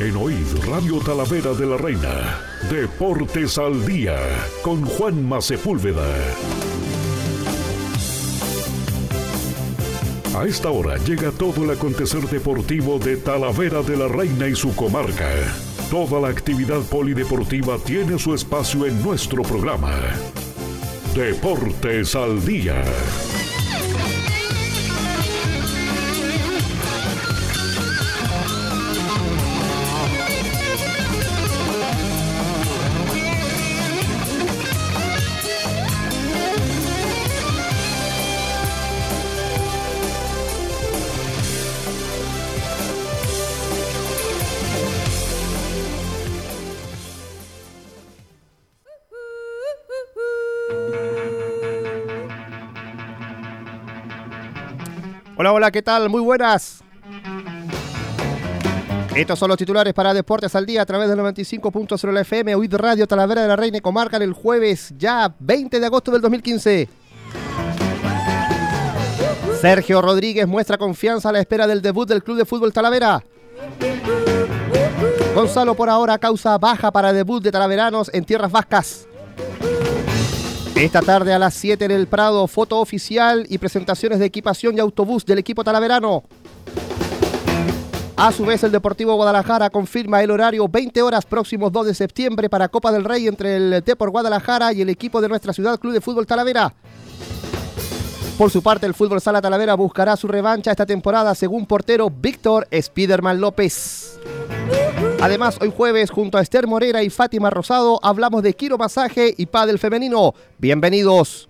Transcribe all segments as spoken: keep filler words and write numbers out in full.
En O I D Radio Talavera de la Reina, Deportes al Día, con Juanma Sepúlveda. A esta hora llega todo el acontecer deportivo de Talavera de la Reina y su comarca. Toda la actividad polideportiva tiene su espacio en nuestro programa. Deportes al Día. Hola, hola, ¿qué tal? Muy buenas. Estos son los titulares para Deportes al Día a través del noventa y cinco punto cero F M, O I D Radio Talavera de la Reina y comarca el jueves ya veinte de agosto del dos mil quince. Sergio Rodríguez muestra confianza a la espera del debut del Club de Fútbol Talavera. Gonzalo por ahora causa baja para debut de talaveranos en tierras vascas. Esta tarde a las siete en el Prado, foto oficial y presentaciones de equipación y autobús del equipo talaverano. A su vez, el Deportivo Guadalajara confirma el horario veinte horas próximos dos de septiembre para Copa del Rey entre el Depor Guadalajara y el equipo de nuestra ciudad, Club de Fútbol Talavera. Por su parte, el Fútbol Sala Talavera buscará su revancha esta temporada según portero Víctor Spiderman López. Además, hoy jueves, junto a Esther Morera y Fátima Rosado, hablamos de quiromasaje y pádel femenino. ¡Bienvenidos!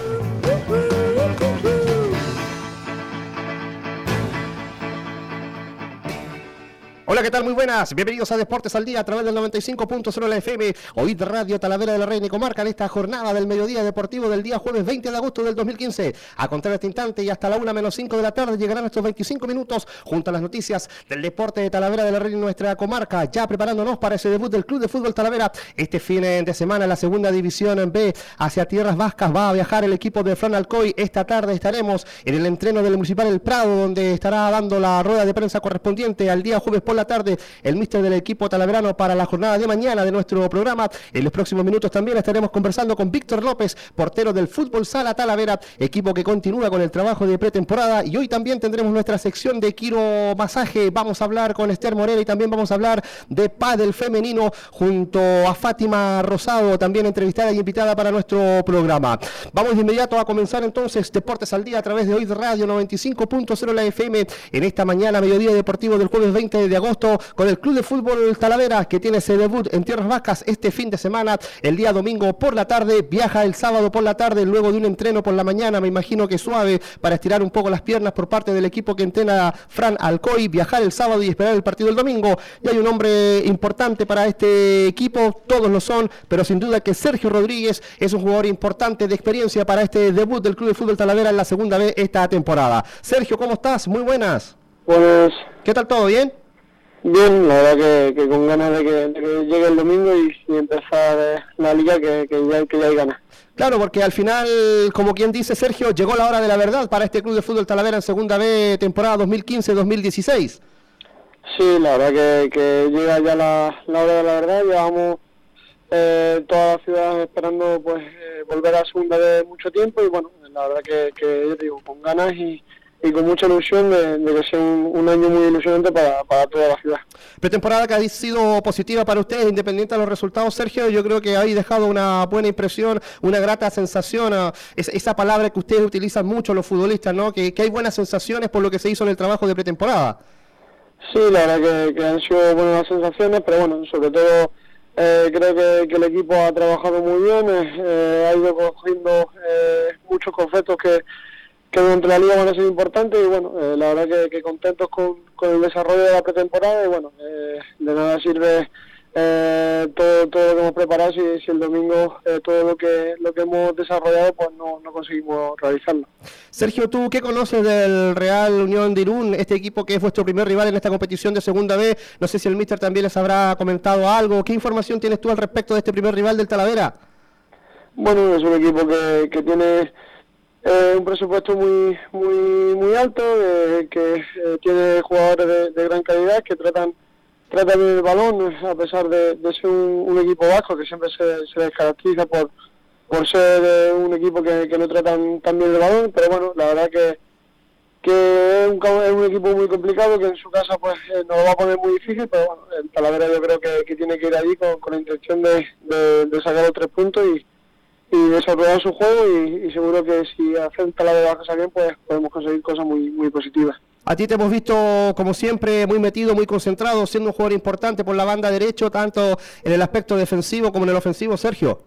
Hola, ¿qué tal? Muy buenas. Bienvenidos a Deportes al Día a través del noventa y cinco punto cero F M, O I D Radio Talavera de la Reina y comarca en esta jornada del mediodía deportivo del día jueves veinte de agosto del dos mil quince. A contar este instante y hasta la una menos cinco de la tarde llegarán estos veinticinco minutos junto a las noticias del deporte de Talavera de la Reina y nuestra comarca, ya preparándonos para ese debut del Club de Fútbol Talavera. Este fin de semana en la segunda división en B hacia tierras vascas va a viajar el equipo de Fran Alcoy. Esta tarde estaremos en el entreno del Municipal El Prado, donde estará dando la rueda de prensa correspondiente al día jueves por la tarde el míster del equipo talaverano para la jornada de mañana de nuestro programa. En los próximos minutos también estaremos conversando con Víctor López, portero del Fútbol Sala Talavera, equipo que continúa con el trabajo de pretemporada, y hoy también tendremos nuestra sección de quiromasaje. Vamos a hablar con Esther Morera y también vamos a hablar de pádel femenino junto a Fátima Rosado, también entrevistada y invitada para nuestro programa. Vamos de inmediato a comenzar entonces Deportes al Día a través de O I D Radio noventa y cinco punto cero la F M en esta mañana mediodía deportivo del jueves veinte de agosto con el Club de Fútbol Talavera, que tiene ese debut en tierras vascas este fin de semana. El día domingo por la tarde, viaja el sábado por la tarde luego de un entreno por la mañana, me imagino que suave, para estirar un poco las piernas por parte del equipo que entrena Fran Alcoy, viajar el sábado y esperar el partido el domingo. Y hay un hombre importante para este equipo, todos lo son, pero sin duda que Sergio Rodríguez es un jugador importante de experiencia para este debut del Club de Fútbol Talavera en la segunda vez esta temporada. Sergio, ¿cómo estás? Muy buenas. Buenas. ¿Qué tal todo? ¿Bien? Bien, la verdad que, que con ganas de que, de que llegue el domingo y, y empezar eh, la liga, que, que, ya, que ya hay ganas. Claro, porque al final, como quien dice Sergio, llegó la hora de la verdad para este Club de Fútbol Talavera en segunda B, temporada dos mil quince dos mil dieciséis. Sí, la verdad que, que llega ya la, la hora de la verdad. Llevamos eh, toda la ciudad esperando pues eh, volver a segunda B mucho tiempo y bueno, la verdad que, que yo digo, con ganas y... y con mucha ilusión de, de que sea un, un año muy ilusionante para, para toda la ciudad. Pretemporada que ha sido positiva para ustedes, independiente de los resultados, Sergio. Yo creo que habéis dejado una buena impresión, una grata sensación, uh, es, esa palabra que ustedes utilizan mucho los futbolistas, ¿no? Que, que hay buenas sensaciones por lo que se hizo en el trabajo de pretemporada. Sí, la verdad que, que han sido buenas sensaciones, pero bueno, sobre todo eh, creo que, que el equipo ha trabajado muy bien, eh, ha ido cogiendo eh, muchos conceptos que que durante la liga van a ser importantes y bueno, eh, la verdad que, que contentos con, con el desarrollo de la pretemporada y bueno, eh, de nada sirve eh, todo, todo lo que hemos preparado si, si el domingo eh, todo lo que lo que hemos desarrollado pues no, no conseguimos realizarlo. Sergio, ¿tú qué conoces del Real Unión de Irún, este equipo que es vuestro primer rival en esta competición de segunda B? No sé si el míster también les habrá comentado algo. ¿Qué información tienes tú al respecto de este primer rival del Talavera? Bueno, es un equipo que, que tiene eh, un presupuesto muy muy muy alto, eh, que eh, tiene jugadores de, de gran calidad que tratan trata bien el balón, a pesar de, de ser un, un equipo vasco que siempre se, se les caracteriza por, por ser eh, un equipo que, que no tratan tan bien el balón, pero bueno, la verdad que, que es, un, es un equipo muy complicado, que en su casa pues eh, nos lo va a poner muy difícil, pero bueno, el Talavera yo creo que, que tiene que ir allí con, con la intención de, de, de sacar los tres puntos y, y desarrollar su juego, y, y seguro que si hacen Talavera las cosas bien, pues podemos conseguir cosas muy, muy positivas. A ti te hemos visto, como siempre, muy metido, muy concentrado, siendo un jugador importante por la banda derecha, tanto en el aspecto defensivo como en el ofensivo, Sergio.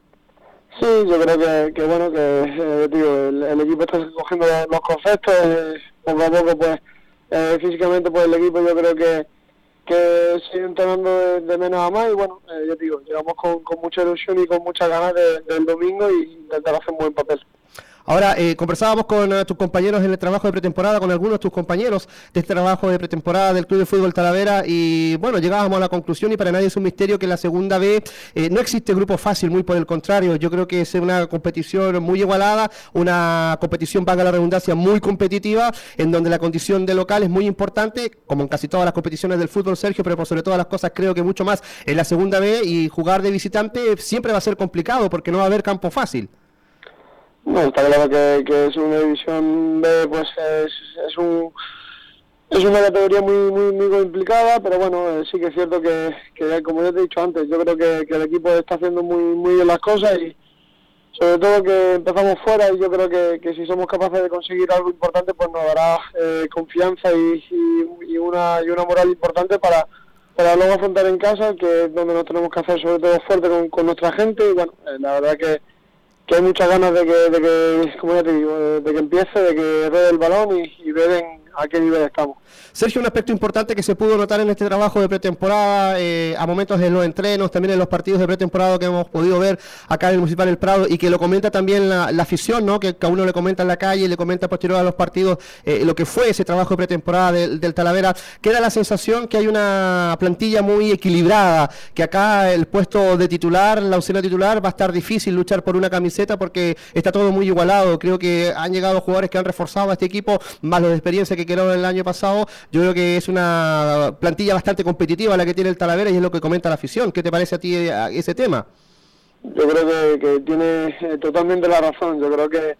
Sí, yo creo que, que bueno, que eh, tío, el, el equipo está cogiendo los, los conceptos, eh, poco a poco, pues, eh, físicamente, pues el equipo yo creo que, que sigue entrenando de, de menos a más, y bueno, eh, yo digo, llegamos con, con mucha ilusión y con muchas ganas de, del domingo, y intentar hacer un buen papel. Ahora, eh, conversábamos con uh, tus compañeros en el trabajo de pretemporada, con algunos de tus compañeros de este trabajo de pretemporada del Club de Fútbol Talavera, y bueno, llegábamos a la conclusión, y para nadie es un misterio, que en la segunda B eh, no existe grupo fácil, muy por el contrario. Yo creo que es una competición muy igualada, una competición, valga la redundancia, muy competitiva, en donde la condición de local es muy importante, como en casi todas las competiciones del fútbol, Sergio, pero por sobre todas las cosas creo que mucho más en la segunda B, y jugar de visitante siempre va a ser complicado, porque no va a haber campo fácil. No, está claro que, que es una división B, pues es, es un es una categoría muy muy muy complicada, pero bueno, eh, sí que es cierto que, que como ya te he dicho antes, yo creo que, que el equipo está haciendo muy muy bien las cosas, y sobre todo que empezamos fuera, y yo creo que, que si somos capaces de conseguir algo importante, pues nos dará eh, confianza y, y, y una y una moral importante para para luego afrontar en casa, que es donde nos tenemos que hacer sobre todo fuerte con, con nuestra gente, y bueno, eh, la verdad que que hay muchas ganas de que, de que, como ya te digo, de que empiece, de que ruede el balón y, y ver en a qué nivel estamos. Sergio, un aspecto importante que se pudo notar en este trabajo de pretemporada, eh, a momentos en los entrenos, también en los partidos de pretemporada que hemos podido ver acá en el Municipal El Prado, y que lo comenta también la, la afición, ¿no? Que, que a uno le comenta en la calle, le comenta posterior a los partidos eh, lo que fue ese trabajo de pretemporada del, del Talavera. Queda la sensación que hay una plantilla muy equilibrada, que acá el puesto de titular, la opción de titular, va a estar difícil luchar por una camiseta, porque está todo muy igualado. Creo que han llegado jugadores que han reforzado a este equipo, más los de experiencia que quedaron el año pasado. Yo creo que es una plantilla bastante competitiva la que tiene el Talavera, y es lo que comenta la afición. ¿Qué te parece a ti ese tema? Yo creo que, que tiene totalmente la razón. Yo creo que,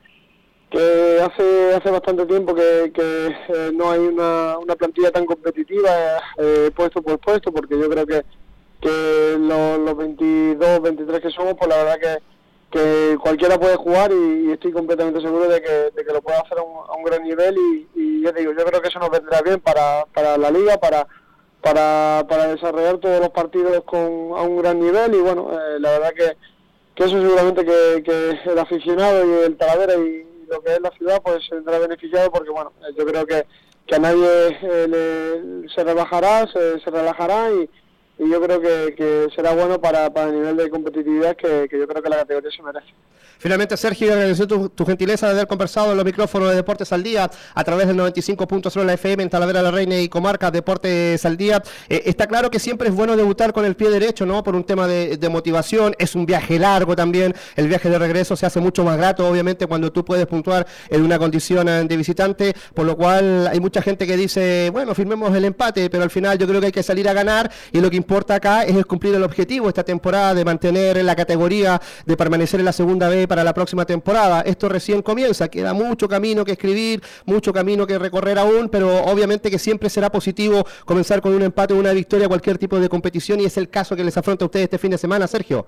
que hace hace bastante tiempo que, que eh, no hay una, una plantilla tan competitiva eh, puesto por puesto, porque yo creo que, que los, los veintidós, veintitrés que somos, pues la verdad que que cualquiera puede jugar, y, y estoy completamente seguro de que, de que lo puede hacer a un, a un gran nivel, y, y ya te digo, yo creo que eso nos vendrá bien para, para la liga, para, para, para desarrollar todos los partidos con, a un gran nivel, y bueno, eh, la verdad que, que eso seguramente que, que el aficionado y el Talavera y lo que es la ciudad pues se vendrá beneficiado, porque bueno, yo creo que, que a nadie eh, le, se rebajará, se, se relajará, y y yo creo que, que será bueno para, para el nivel de competitividad que, que yo creo que la categoría se merece. Finalmente, Sergio, agradecer tu, tu gentileza de haber conversado en los micrófonos de Deportes al Día a través del noventa y cinco punto cero la F M en Talavera de la Reina y comarca, Deportes al Día. Eh, está claro que siempre es bueno debutar con el pie derecho, ¿no? Por un tema de, de motivación. Es un viaje largo también. El viaje de regreso se hace mucho más grato, obviamente, cuando tú puedes puntuar en una condición de visitante, por lo cual hay mucha gente que dice, bueno, firmemos el empate, pero al final yo creo que hay que salir a ganar, y lo que importa acá es el cumplir el objetivo esta temporada de mantener la categoría, de permanecer en la segunda B para la próxima temporada. Esto recién comienza, queda mucho camino que escribir, mucho camino que recorrer aún, pero obviamente que siempre será positivo comenzar con un empate o una victoria a cualquier tipo de competición, y es el caso que les afronta a ustedes este fin de semana, Sergio.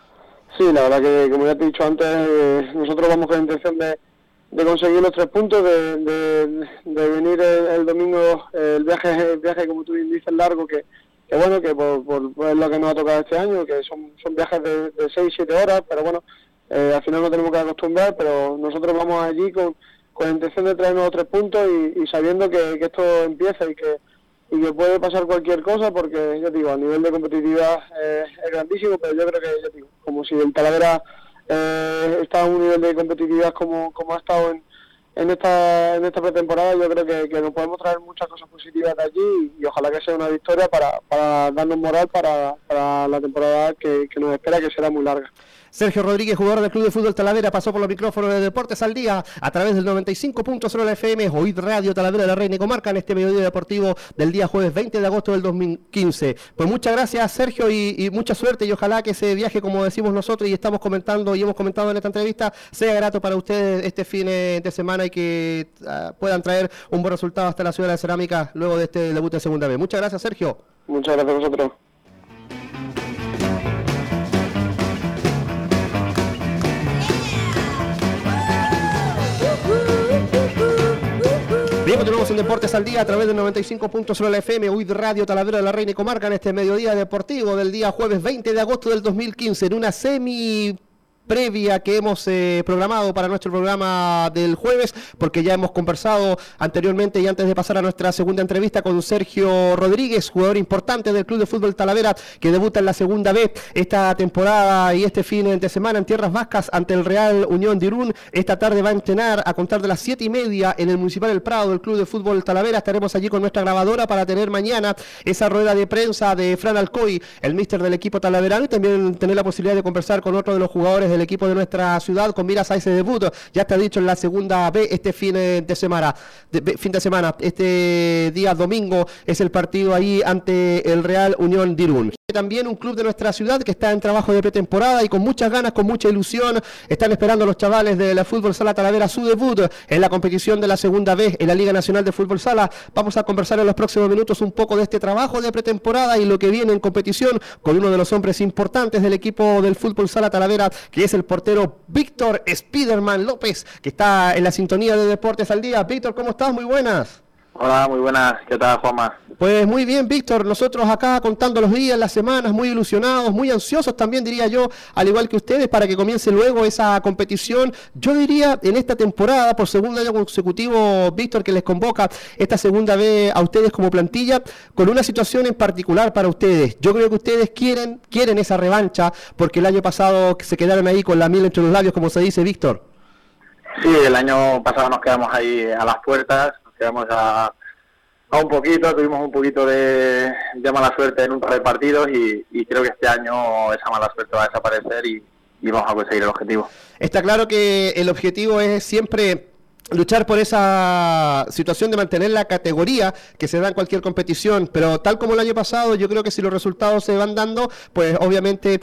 Sí, la verdad que, como ya te he dicho antes, eh, nosotros vamos con la intención de, de conseguir los tres puntos, de, de, de venir el, el domingo, eh, el viaje, el viaje, como tú dices, largo, que que bueno, que por, por, por lo que nos ha tocado este año, que son, son viajes de, de seis, siete horas, pero bueno, eh, al final no tenemos que acostumbrar, pero nosotros vamos allí con, con la intención de traernos tres puntos, y, y sabiendo que, que esto empieza y que y que puede pasar cualquier cosa, porque ya digo, a nivel de competitividad eh, es grandísimo, pero yo creo que, ya digo, como si el Talavera eh, está a un nivel de competitividad como, como ha estado en En esta en esta pretemporada, yo creo que, que nos podemos traer muchas cosas positivas de allí, y, y ojalá que sea una victoria para, para darnos moral para, para la temporada que, que nos espera, que será muy larga. Sergio Rodríguez, jugador del Club de Fútbol Talavera, pasó por los micrófonos de Deportes al Día a través del noventa y cinco punto cero de la F M, O I D Radio Talavera de la Reina y Comarca, en este mediodía deportivo del día jueves veinte de agosto del dos mil quince. Pues muchas gracias, Sergio, y, y mucha suerte, y ojalá que ese viaje, como decimos nosotros y estamos comentando y hemos comentado en esta entrevista, sea grato para ustedes este fin de semana y que uh, puedan traer un buen resultado hasta la Ciudad de la Cerámica luego de este debut de segunda vez. Muchas gracias, Sergio. Muchas gracias a vosotros. Bien, continuamos en Deportes al Día a través del noventa y cinco punto cero de la F M, O I D Radio Talavera de la Reina y Comarca, en este mediodía deportivo del día jueves veinte de agosto del dos mil quince, en una semi previa que hemos eh, programado para nuestro programa del jueves, porque ya hemos conversado anteriormente y antes de pasar a nuestra segunda entrevista con Sergio Rodríguez, jugador importante del Club de Fútbol Talavera, que debuta en la segunda B esta temporada y este fin de semana en Tierras Vascas ante el Real Unión de Irún. Esta tarde va a entrenar a contar de las siete y media en el Municipal El Prado del Club de Fútbol Talavera. Estaremos allí con nuestra grabadora para tener mañana esa rueda de prensa de Fran Alcoy, el míster del equipo talaverano, y también tener la posibilidad de conversar con otro de los jugadores del equipo de nuestra ciudad con miras a ese debut. Ya está dicho en la segunda B este fin de semana. De, fin de semana, este día domingo es el partido ahí ante el Real Unión de Irún. También un club de nuestra ciudad que está en trabajo de pretemporada y con muchas ganas, con mucha ilusión, están esperando los chavales de la Fútbol Sala Talavera su debut en la competición de la segunda B en la Liga Nacional de Fútbol Sala. Vamos a conversar en los próximos minutos un poco de este trabajo de pretemporada y lo que viene en competición con uno de los hombres importantes del equipo del Fútbol Sala Talavera, que es el portero Víctor Spiderman López, que está en la sintonía de Deportes al Día. Víctor, ¿cómo estás? Muy buenas. Hola, muy buenas. ¿Qué tal, Juanma? Pues muy bien, Víctor. Nosotros acá contando los días, las semanas, muy ilusionados, muy ansiosos también, diría yo, al igual que ustedes, para que comience luego esa competición. Yo diría, en esta temporada, por segundo año consecutivo, Víctor, que les convoca esta segunda vez a ustedes como plantilla, con una situación en particular para ustedes. Yo creo que ustedes quieren, quieren esa revancha, porque el año pasado se quedaron ahí con la miel entre los labios, como se dice, Víctor. Sí, el año pasado nos quedamos ahí a las puertas, nos quedamos a... a un poquito, tuvimos un poquito de, de mala suerte en un par de partidos y, y creo que este año esa mala suerte va a desaparecer y, y vamos a conseguir el objetivo. Está claro que el objetivo es siempre luchar por esa situación de mantener la categoría que se da en cualquier competición, pero tal como el año pasado, yo creo que si los resultados se van dando, pues obviamente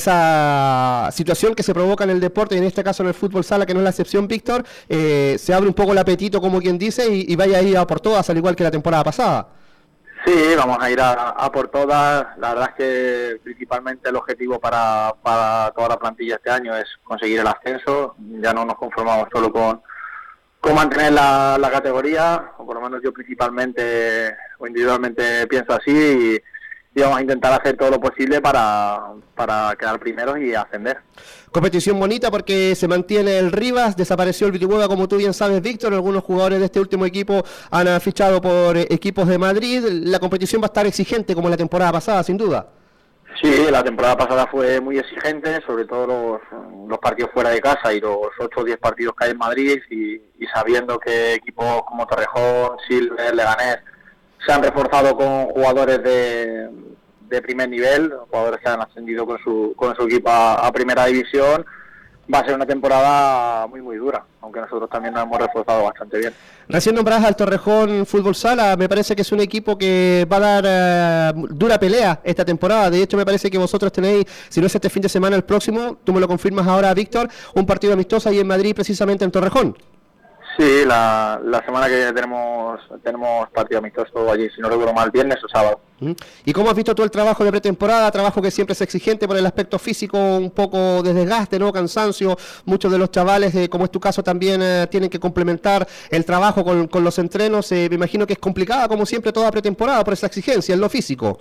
esa situación que se provoca en el deporte, y en este caso en el fútbol sala, que no es la excepción, Víctor, eh, se abre un poco el apetito, como quien dice, y, y vaya a ir a por todas, al igual que la temporada pasada. Sí, vamos a ir a, a por todas. La verdad es que principalmente el objetivo para, para toda la plantilla este año es conseguir el ascenso. Ya no nos conformamos solo con con mantener la, la categoría, o por lo menos yo principalmente o individualmente pienso así, y, y vamos a intentar hacer todo lo posible para, para quedar primeros y ascender. Competición bonita porque se mantiene el Rivas, desapareció el Vitihueva, como tú bien sabes, Víctor. Algunos jugadores de este último equipo han fichado por equipos de Madrid. La competición va a estar exigente como la temporada pasada, sin duda. Sí, la temporada pasada fue muy exigente, sobre todo los, los partidos fuera de casa y los ocho o diez partidos que hay en Madrid, y, y sabiendo que equipos como Torrejón, Silver, Leganés se han reforzado con jugadores de, de primer nivel, jugadores que han ascendido con su, con su equipo a, a primera división. Va a ser una temporada muy muy dura, aunque nosotros también nos hemos reforzado bastante bien. Recién nombrás al Torrejón Fútbol Sala, me parece que es un equipo que va a dar uh, dura pelea esta temporada. De hecho, me parece que vosotros tenéis, si no es este fin de semana, el próximo, tú me lo confirmas ahora, Víctor, un partido amistoso ahí en Madrid, precisamente en Torrejón. Sí, la, la semana que viene tenemos tenemos partido amistoso allí, si no recuerdo mal, viernes o sábado. ¿Y cómo has visto tú el trabajo de pretemporada? Trabajo que siempre es exigente por el aspecto físico, un poco de desgaste, ¿no? Cansancio. Muchos de los chavales, eh, como es tu caso, también eh, tienen que complementar el trabajo con, con los entrenos. Eh, me imagino que es complicada, como siempre, toda pretemporada por esa exigencia en lo físico.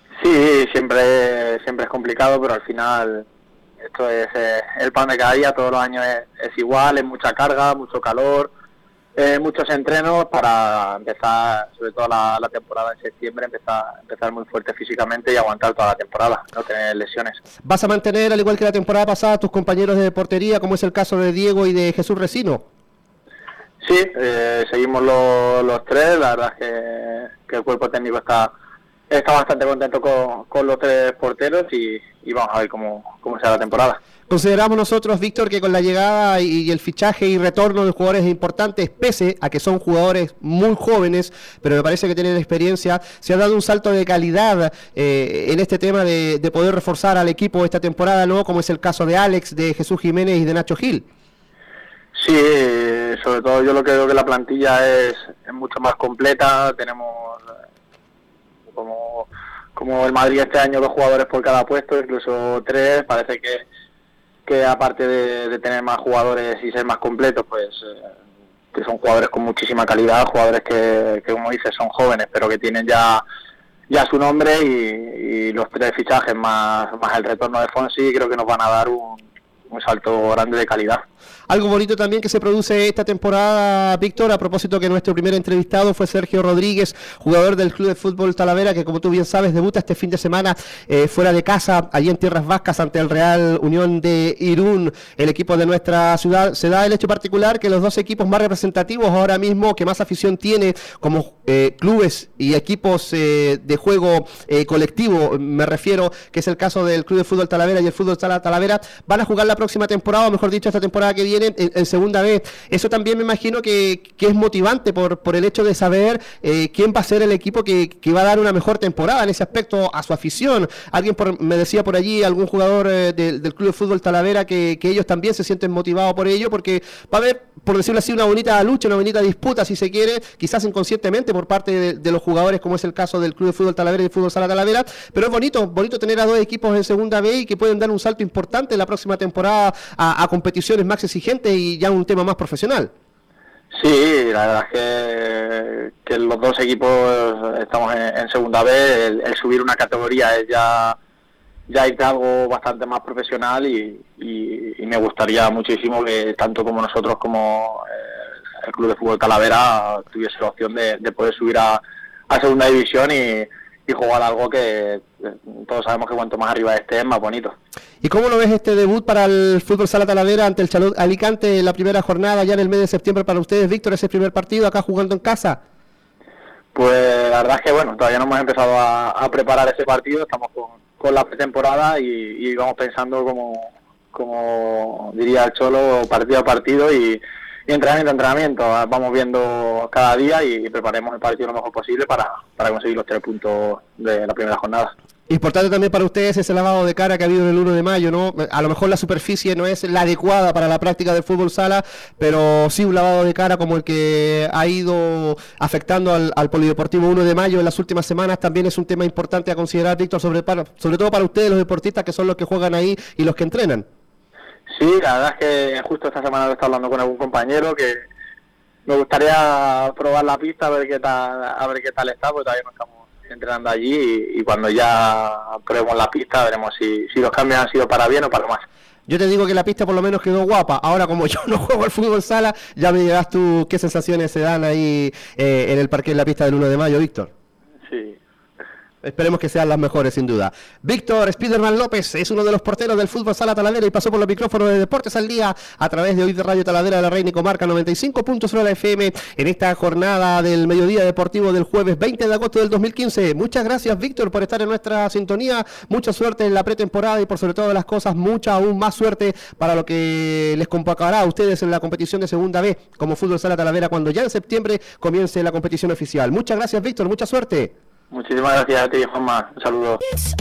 Sí, siempre, siempre es complicado, pero al final esto es eh, el pan de cada día. Todos los años es, es igual, es mucha carga, mucho calor. Eh, muchos entrenos para empezar, sobre todo la, la temporada en septiembre, empezar, empezar muy fuerte físicamente y aguantar toda la temporada, no tener lesiones. ¿Vas a mantener, al igual que la temporada pasada, tus compañeros de portería, como es el caso de Diego y de Jesús Resino? Sí, eh, seguimos los, los tres. La verdad es que, que el cuerpo técnico está está bastante contento con, con los tres porteros y, y vamos a ver cómo, cómo será la temporada. Consideramos nosotros, Víctor, que con la llegada y el fichaje y retorno de jugadores importantes, pese a que son jugadores muy jóvenes, pero me parece que tienen experiencia, se ha dado un salto de calidad eh, en este tema de, de poder reforzar al equipo esta temporada, ¿no? Como es el caso de Alex, de Jesús Jiménez y de Nacho Gil. Sí, sobre todo yo lo que creo que la plantilla es, es mucho más completa. Tenemos como, como el Madrid este año dos jugadores por cada puesto, incluso tres. Parece que, que aparte de, de tener más jugadores y ser más completos, pues eh, que son jugadores con muchísima calidad, jugadores que, que como dices son jóvenes, pero que tienen ya ya su nombre y, y los tres fichajes más, más el retorno de Fonsi creo que nos van a dar un, un salto grande de calidad. Algo bonito también que se produce esta temporada, Víctor, a propósito que nuestro primer entrevistado fue Sergio Rodríguez, jugador del Club de Fútbol Talavera, que como tú bien sabes debuta este fin de semana eh, fuera de casa, allí en Tierras Vascas ante el Real Unión de Irún, el equipo de nuestra ciudad. Se da el hecho particular que los dos equipos más representativos ahora mismo, que más afición tiene como eh, clubes y equipos eh, de juego eh, colectivo, me refiero, que es el caso del Club de Fútbol Talavera y el Fútbol Sala Talavera, van a jugar la próxima temporada, o mejor dicho, esta temporada que viene, En, en segunda vez. Eso también me imagino que, que es motivante por, por el hecho de saber eh, quién va a ser el equipo que, que va a dar una mejor temporada en ese aspecto a su afición. Alguien por, me decía por allí, algún jugador eh, de, del Club de Fútbol Talavera, que, que ellos también se sienten motivados por ello, porque va a haber, por decirlo así, una bonita lucha, una bonita disputa, si se quiere, quizás inconscientemente por parte de, de los jugadores, como es el caso del Club de Fútbol Talavera y el Fútbol Sala Talavera, pero es bonito, bonito tener a dos equipos en segunda vez y que pueden dar un salto importante en la próxima temporada a, a competiciones más exigentes y ya un tema más profesional. Sí, la verdad es que, que los dos equipos estamos en, en segunda vez. El, el subir una categoría es ya ya irte a algo bastante más profesional y, y, y me gustaría muchísimo que tanto como nosotros como eh, el Club de Fútbol Talavera tuviese la opción de, de poder subir a, a segunda división y, y jugar algo que todos sabemos que cuanto más arriba esté es más bonito. ¿Y cómo lo ves este debut para el Fútbol Sala Talavera ante el Chalot Alicante, la primera jornada ya en el mes de septiembre para ustedes, Víctor, ese primer partido acá jugando en casa? Pues la verdad es que bueno, todavía no hemos empezado a, a preparar ese partido, estamos con, con la pretemporada y, y vamos pensando como, como diría el Cholo, partido a partido y, y entrenamiento a entrenamiento. Vamos viendo cada día y preparemos el partido lo mejor posible para, para conseguir los tres puntos de la primera jornada. Importante también para ustedes ese lavado de cara que ha habido en el uno de mayo, ¿no? A lo mejor la superficie no es la adecuada para la práctica del fútbol sala, pero sí un lavado de cara como el que ha ido afectando al, al Polideportivo uno de mayo en las últimas semanas también es un tema importante a considerar, Víctor, sobre, para, sobre todo para ustedes los deportistas que son los que juegan ahí y los que entrenan. Sí, la verdad es que justo esta semana lo he estado hablando con algún compañero que me gustaría probar la pista a ver qué tal, a ver qué tal está, porque todavía no estamos entrenando allí y, y cuando ya probemos la pista veremos si, si los cambios han sido para bien o para más. Yo te digo que la pista por lo menos quedó guapa. Ahora, como yo no juego al fútbol sala, ya me dirás tú qué sensaciones se dan ahí eh, en el parque en la pista del uno de mayo, Víctor. Sí. Esperemos que sean las mejores, sin duda. Víctor Spiderman López es uno de los porteros del Fútbol Sala Talavera y pasó por los micrófonos de Deportes al Día a través de Hoy de Radio Talavera de la Reina y Comarca noventa y cinco punto cero la F M en esta jornada del mediodía deportivo del jueves veinte de agosto del dos mil quince. Muchas gracias, Víctor, por estar en nuestra sintonía. Mucha suerte en la pretemporada y por sobre todo las cosas, mucha aún más suerte para lo que les convocará a ustedes en la competición de segunda B como Fútbol Sala Talavera cuando ya en septiembre comience la competición oficial. Muchas gracias, Víctor. Mucha suerte. Muchísimas gracias a ti, Juanma. Un saludo.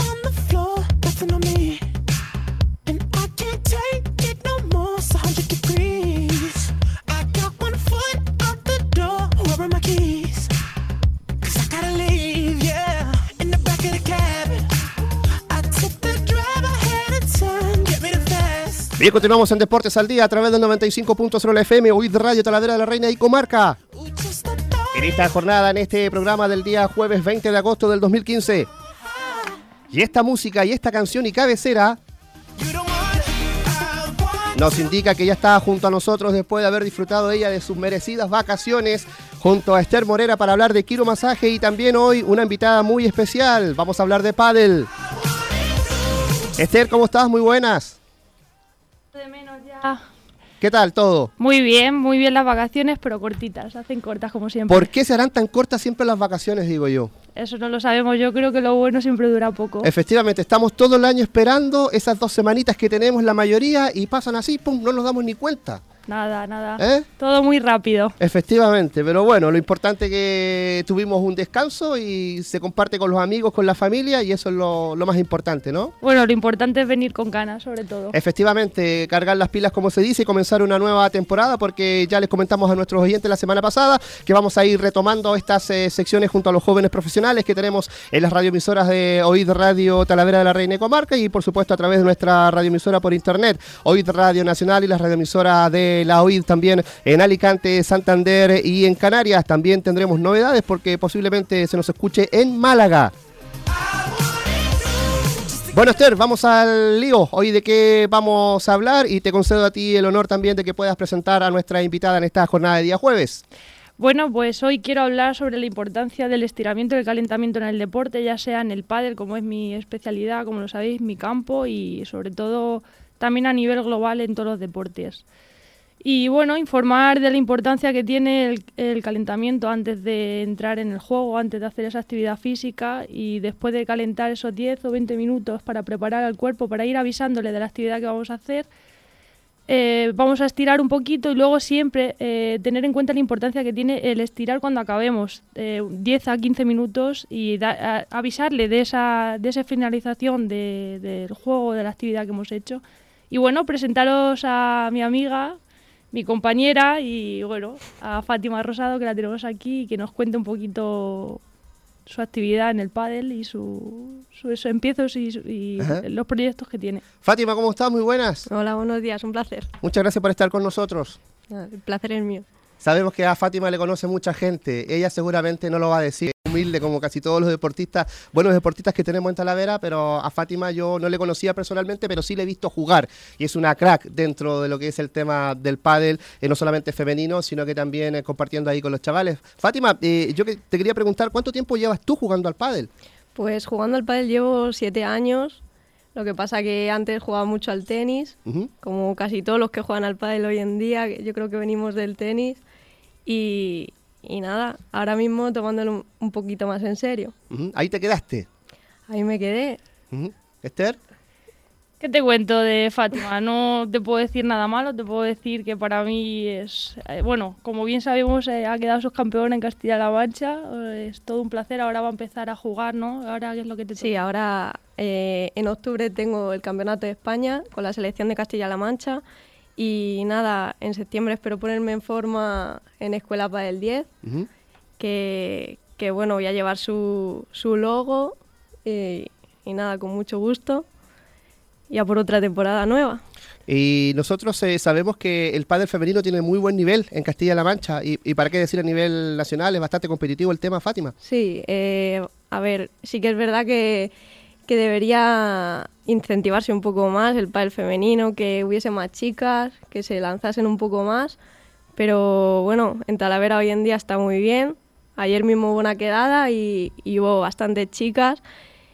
Bien, continuamos en Deportes al Día a través del noventa y cinco punto cero la F M, Hoy de Radio Talavera de la Reina y Comarca. En esta jornada, en este programa del día jueves veinte de agosto del dos mil quince. Y esta música y esta canción y cabecera nos indica que ya está junto a nosotros después de haber disfrutado ella de sus merecidas vacaciones junto a Esther Morera para hablar de quiromasaje y también hoy una invitada muy especial. Vamos a hablar de pádel. Esther, ¿cómo estás? Muy buenas. De menos ya. ¿Qué tal todo? Muy bien, muy bien las vacaciones, pero cortitas, se hacen cortas como siempre. ¿Por qué se harán tan cortas siempre las vacaciones, digo yo? Eso no lo sabemos, yo creo que lo bueno siempre dura poco. Efectivamente, estamos todo el año esperando esas dos semanitas que tenemos la mayoría y pasan así, pum, no nos damos ni cuenta. Nada, nada. ¿Eh? Todo muy rápido. Efectivamente, pero bueno, lo importante es que tuvimos un descanso y se comparte con los amigos, con la familia y eso es lo, lo más importante, ¿no? Bueno, lo importante es venir con ganas, sobre todo. Efectivamente, cargar las pilas, como se dice, y comenzar una nueva temporada, porque ya les comentamos a nuestros oyentes la semana pasada que vamos a ir retomando estas eh, secciones junto a los jóvenes profesionales que tenemos en las radioemisoras de Oíd Radio Talavera de la Reina y Comarca y por supuesto a través de nuestra radioemisora por internet, Oíd Radio Nacional y las radioemisoras de la Oíd también en Alicante, Santander y en Canarias. También tendremos novedades porque posiblemente se nos escuche en Málaga. Bueno, Esther, vamos al lío. Hoy de qué vamos a hablar y te concedo a ti el honor también de que puedas presentar a nuestra invitada en esta jornada de día jueves. Bueno, pues hoy quiero hablar sobre la importancia del estiramiento y el calentamiento en el deporte, ya sea en el pádel, como es mi especialidad, como lo sabéis, mi campo, y sobre todo también a nivel global en todos los deportes. Y bueno, informar de la importancia que tiene el, el calentamiento antes de entrar en el juego, antes de hacer esa actividad física y después de calentar esos diez o veinte minutos para preparar al cuerpo, para ir avisándole de la actividad que vamos a hacer. Eh, vamos a estirar un poquito y luego siempre eh, tener en cuenta la importancia que tiene el estirar cuando acabemos, eh, diez a quince minutos y da, a, avisarle de esa, de esa finalización de, del juego, de la actividad que hemos hecho. Y bueno, presentaros a mi amiga, mi compañera y bueno, a Fátima Rosado, que la tenemos aquí y que nos cuente un poquito su actividad en el pádel y su, su, sus empiezos y, y los proyectos que tiene. Fátima, ¿cómo estás? Muy buenas. Hola, buenos días, un placer. Muchas gracias por estar con nosotros. El placer es mío. Sabemos que a Fátima le conoce mucha gente, ella seguramente no lo va a decir, humilde como casi todos los deportistas, buenos deportistas que tenemos en Talavera, pero a Fátima yo no le conocía personalmente, pero sí le he visto jugar y es una crack dentro de lo que es el tema del pádel, eh, no solamente femenino, sino que también eh, compartiendo ahí con los chavales. Fátima, eh, yo que te quería preguntar, ¿cuánto tiempo llevas tú jugando al pádel? Pues jugando al pádel llevo siete años, lo que pasa que antes jugaba mucho al tenis, uh-huh. como casi todos los que juegan al pádel hoy en día, yo creo que venimos del tenis. Y, y nada, ahora mismo tomándolo un, un poquito más en serio. Uh-huh. ¿Ahí te quedaste? Ahí me quedé. Uh-huh. ¿Esther? ¿Qué te cuento de Fátima? No te puedo decir nada malo, te puedo decir que para mí es... Eh, bueno, como bien sabemos, eh, ha quedado subcampeona en Castilla-La Mancha, eh, es todo un placer, ahora va a empezar a jugar, ¿no? Ahora, ¿qué es lo que te toca? Sí, ahora eh, en octubre tengo el Campeonato de España con la selección de Castilla-La Mancha. Y nada, en septiembre espero ponerme en forma en Escuela Pádel diez, uh-huh. que, que bueno, voy a llevar su, su logo y, y nada, con mucho gusto, ya por otra temporada nueva. Y nosotros eh, sabemos que el pádel femenino tiene muy buen nivel en Castilla-La Mancha y, y para qué decir a nivel nacional, es bastante competitivo el tema, Fátima. Sí, eh, a ver, sí que es verdad que... que debería incentivarse un poco más el pádel femenino, que hubiese más chicas, que se lanzasen un poco más, pero bueno, en Talavera hoy en día está muy bien. Ayer mismo hubo una quedada y, y hubo bastantes chicas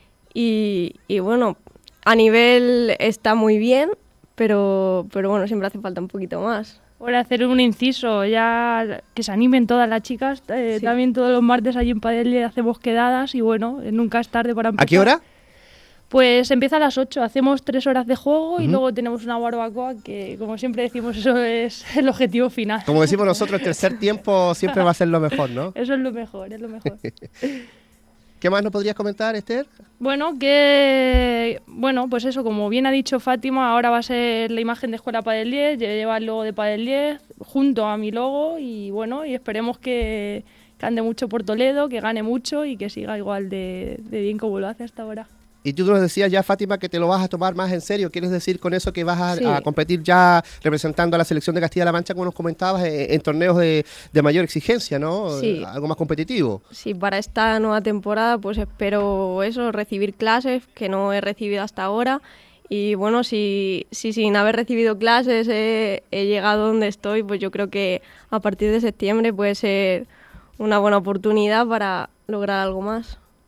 y, y bueno, a nivel está muy bien, pero, pero bueno, siempre hace falta un poquito más. Por hacer un inciso, ya que se animen todas las chicas, eh, sí. También todos los martes allí en Padel hacemos quedadas y bueno, nunca es tarde para empezar. ¿A qué hora? Pues empieza a las ocho, hacemos tres horas de juego uh-huh. y luego tenemos una barbacoa que, como siempre decimos, eso es el objetivo final. Como decimos nosotros, el tercer tiempo siempre va a ser lo mejor, ¿no? Eso es lo mejor, es lo mejor. ¿Qué más nos podrías comentar, Esther? Bueno, que bueno, pues eso, como bien ha dicho Fátima, ahora va a ser la imagen de Escuela Pádel diez, lleva el logo de Pádel diez junto a mi logo y bueno, y esperemos que, que ande mucho por Toledo, que gane mucho y que siga igual de, de bien como lo hace hasta ahora. Y tú nos decías ya, Fátima, que te lo vas a tomar más en serio. ¿Quieres decir con eso que vas a, sí. a competir ya representando a la selección de Castilla-La Mancha, como nos comentabas, en, en torneos de, de mayor exigencia, ¿no? Sí. Algo más competitivo. Sí, para esta nueva temporada pues espero eso, recibir clases que no he recibido hasta ahora. Y bueno, si, si sin haber recibido clases he, he llegado donde estoy, pues yo creo que a partir de septiembre puede ser una buena oportunidad para lograr algo más.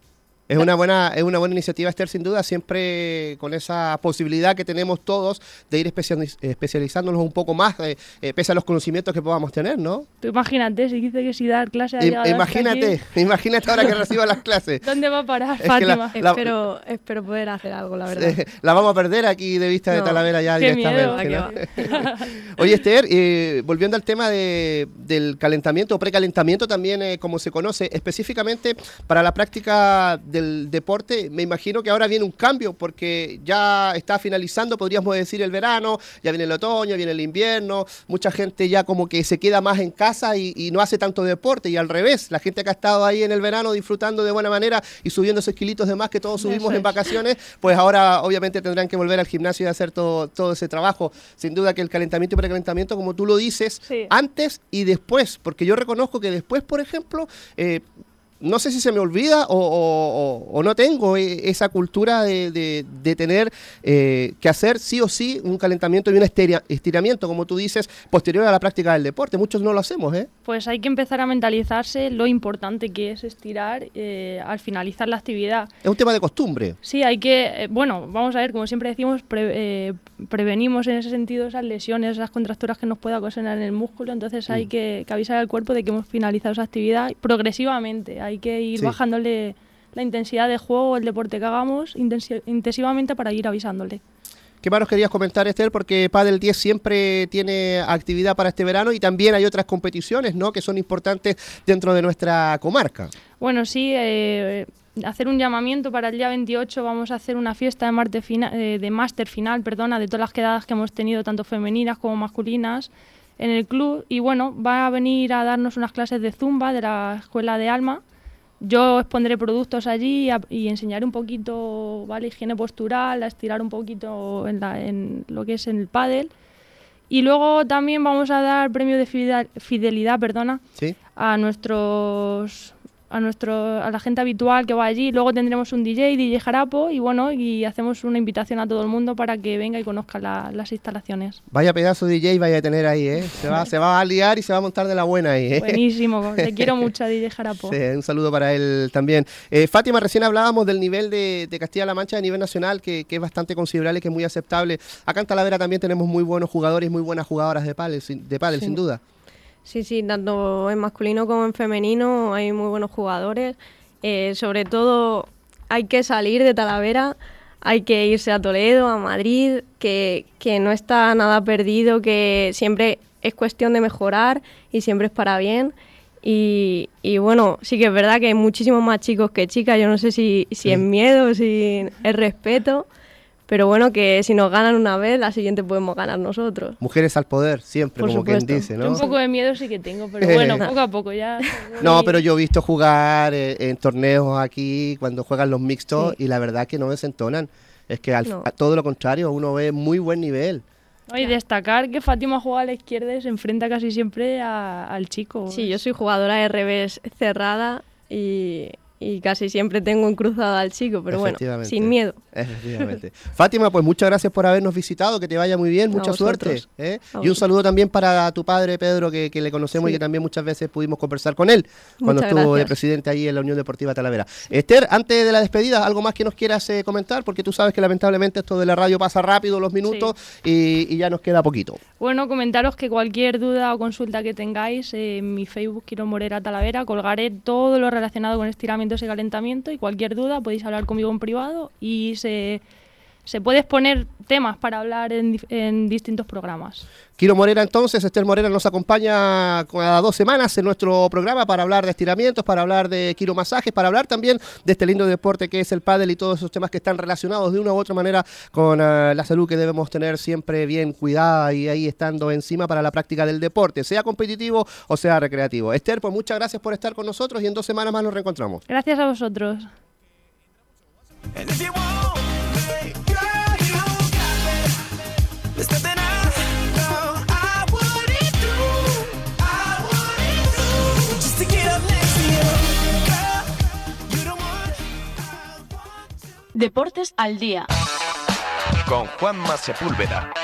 Es una buena, es una buena iniciativa, Esther, sin duda, siempre con esa posibilidad que tenemos todos de ir especializ- especializándonos un poco más, eh, eh, pese a los conocimientos que podamos tener, ¿no? Tú imagínate, si dice que si dar clases... I- imagínate, imagínate ahora que reciba las clases. ¿Dónde va a parar, Es que Fátima? la- Espero, espero poder hacer algo, la verdad. Eh, la vamos a perder aquí de vista de No, Talavera ya qué directamente. miedo, ¿no? Oye, Esther, eh, volviendo al tema de, del calentamiento o precalentamiento también, eh, como se conoce, específicamente para la práctica del deporte, me imagino que ahora viene un cambio porque ya está finalizando, podríamos decir, el verano, ya viene el otoño, viene el invierno, mucha gente ya como que se queda más en casa y, y no hace tanto deporte, y al revés, la gente que ha estado ahí en el verano disfrutando de buena manera y subiendo esos kilitos de más que todos subimos Eso en es. vacaciones, pues ahora obviamente tendrán que volver al gimnasio y hacer todo, todo ese trabajo. Sin duda que el calentamiento y precalentamiento, como tú lo dices, Sí. antes y después, porque yo reconozco que después, por ejemplo, eh, no sé si se me olvida o, o- o- o no tengo eh, esa cultura de, de- de tener eh, que hacer sí o sí un calentamiento y un estiria- estiramiento, como tú dices, posterior a la práctica del deporte. Muchos no lo hacemos, ¿eh? Pues hay que empezar a mentalizarse lo importante que es estirar eh, al finalizar la actividad. Es un tema de costumbre. Sí, hay que, eh, bueno, vamos a ver, como siempre decimos, pre- eh, prevenimos en ese sentido esas lesiones, esas contracturas que nos pueda ocasionar en el músculo, entonces hay Mm. que, que avisar al cuerpo de que hemos finalizado esa actividad progresivamente, hay que ir Sí. bajándole la intensidad de juego, el deporte que hagamos intensi- intensivamente para ir avisándole. ¿Qué más nos querías comentar, Esther? Porque Padel diez siempre tiene actividad para este verano y también hay otras competiciones, ¿no?, que son importantes dentro de nuestra comarca. Bueno, sí, eh, hacer un llamamiento para el día veintiocho, vamos a hacer una fiesta de, marte fina- eh, de máster final, perdona, de todas las quedadas que hemos tenido, tanto femeninas como masculinas, en el club. Y bueno, va a venir a darnos unas clases de zumba de la Escuela de Alma. Yo expondré productos allí y, a- y enseñaré un poquito, ¿vale?, higiene postural, a estirar un poquito en, la- en lo que es en el pádel. Y luego también vamos a dar premio de fidel- fidelidad, perdona, ¿Sí? a nuestros a nuestro a la gente habitual que va allí. Luego tendremos un D J, D J Jarapo, y bueno, y hacemos una invitación a todo el mundo para que venga y conozca la- las instalaciones. Vaya pedazo de D J vaya a tener ahí, ¿eh? Se va, se va a liar y se va a montar de la buena ahí, ¿eh? Buenísimo, te quiero mucho a D J Jarapo. Sí, un saludo para él también. Eh, Fátima, recién hablábamos del nivel de, de Castilla-La Mancha a nivel nacional, que, que es bastante considerable, que es muy aceptable. Acá en Talavera también tenemos muy buenos jugadores, muy buenas jugadoras de pádel, sin, de pádel, Sí. sin duda. Sí, sí, tanto en masculino como en femenino hay muy buenos jugadores. Eh, sobre todo hay que salir de Talavera, hay que irse a Toledo, a Madrid, que, que no está nada perdido, que siempre es cuestión de mejorar y siempre es para bien. Y, y bueno, sí que es verdad que hay muchísimos más chicos que chicas, yo no sé si, si Sí. es miedo, si es respeto, pero bueno, que si nos ganan una vez, la siguiente podemos ganar nosotros. Mujeres al poder, siempre, Por como quien supuesto. dice, Yo ¿no? un poco de miedo sí que tengo, pero bueno, poco a poco ya. No, pero yo he visto jugar eh, en torneos aquí, cuando juegan los mixtos, Sí. y la verdad que no desentonan. Es que al- No. a todo lo contrario, uno ve muy buen nivel. Y destacar que Fátima juega a la izquierda y se enfrenta casi siempre a- al chico. Sí, yo soy jugadora de revés cerrada y, y casi siempre tengo encruzado al chico, pero bueno, Efectivamente. sin miedo. Efectivamente. Fátima, pues muchas gracias por habernos visitado, que te vaya muy bien, A mucha suerte. vosotros. ¿eh? A Y un vosotros. saludo también para tu padre, Pedro, que, que le conocemos Sí. y que también muchas veces pudimos conversar con él cuando Muchas estuvo de gracias. presidente ahí en la Unión Deportiva Talavera. Esther, antes de la despedida, ¿algo más que nos quieras eh, comentar? Porque tú sabes que lamentablemente esto de la radio pasa rápido los minutos y, y ya nos queda poquito. Bueno, comentaros que cualquier duda o consulta que tengáis, eh, en mi Facebook, Quiro Morera Talavera, colgaré todo lo relacionado con estiramientos y calentamiento, y cualquier duda podéis hablar conmigo en privado y se, se puede exponer temas para hablar en, dif- en distintos programas. Quiro Morera entonces, Esther Morera nos acompaña cada dos semanas en nuestro programa para hablar de estiramientos, para hablar de quiromasajes, para hablar también de este lindo deporte que es el pádel y todos esos temas que están relacionados de una u otra manera con uh, la salud que debemos tener siempre bien cuidada y ahí estando encima para la práctica del deporte, sea competitivo o sea recreativo. Esther, pues muchas gracias por estar con nosotros y en dos semanas más nos reencontramos. Gracias a vosotros. And if you want me, girl, you got me. There's nothing I, no, I wouldn't do, I wouldn't do, just to get up next to you. Girl, you the one I want to. Deportes al día. Con Juanma Sepúlveda.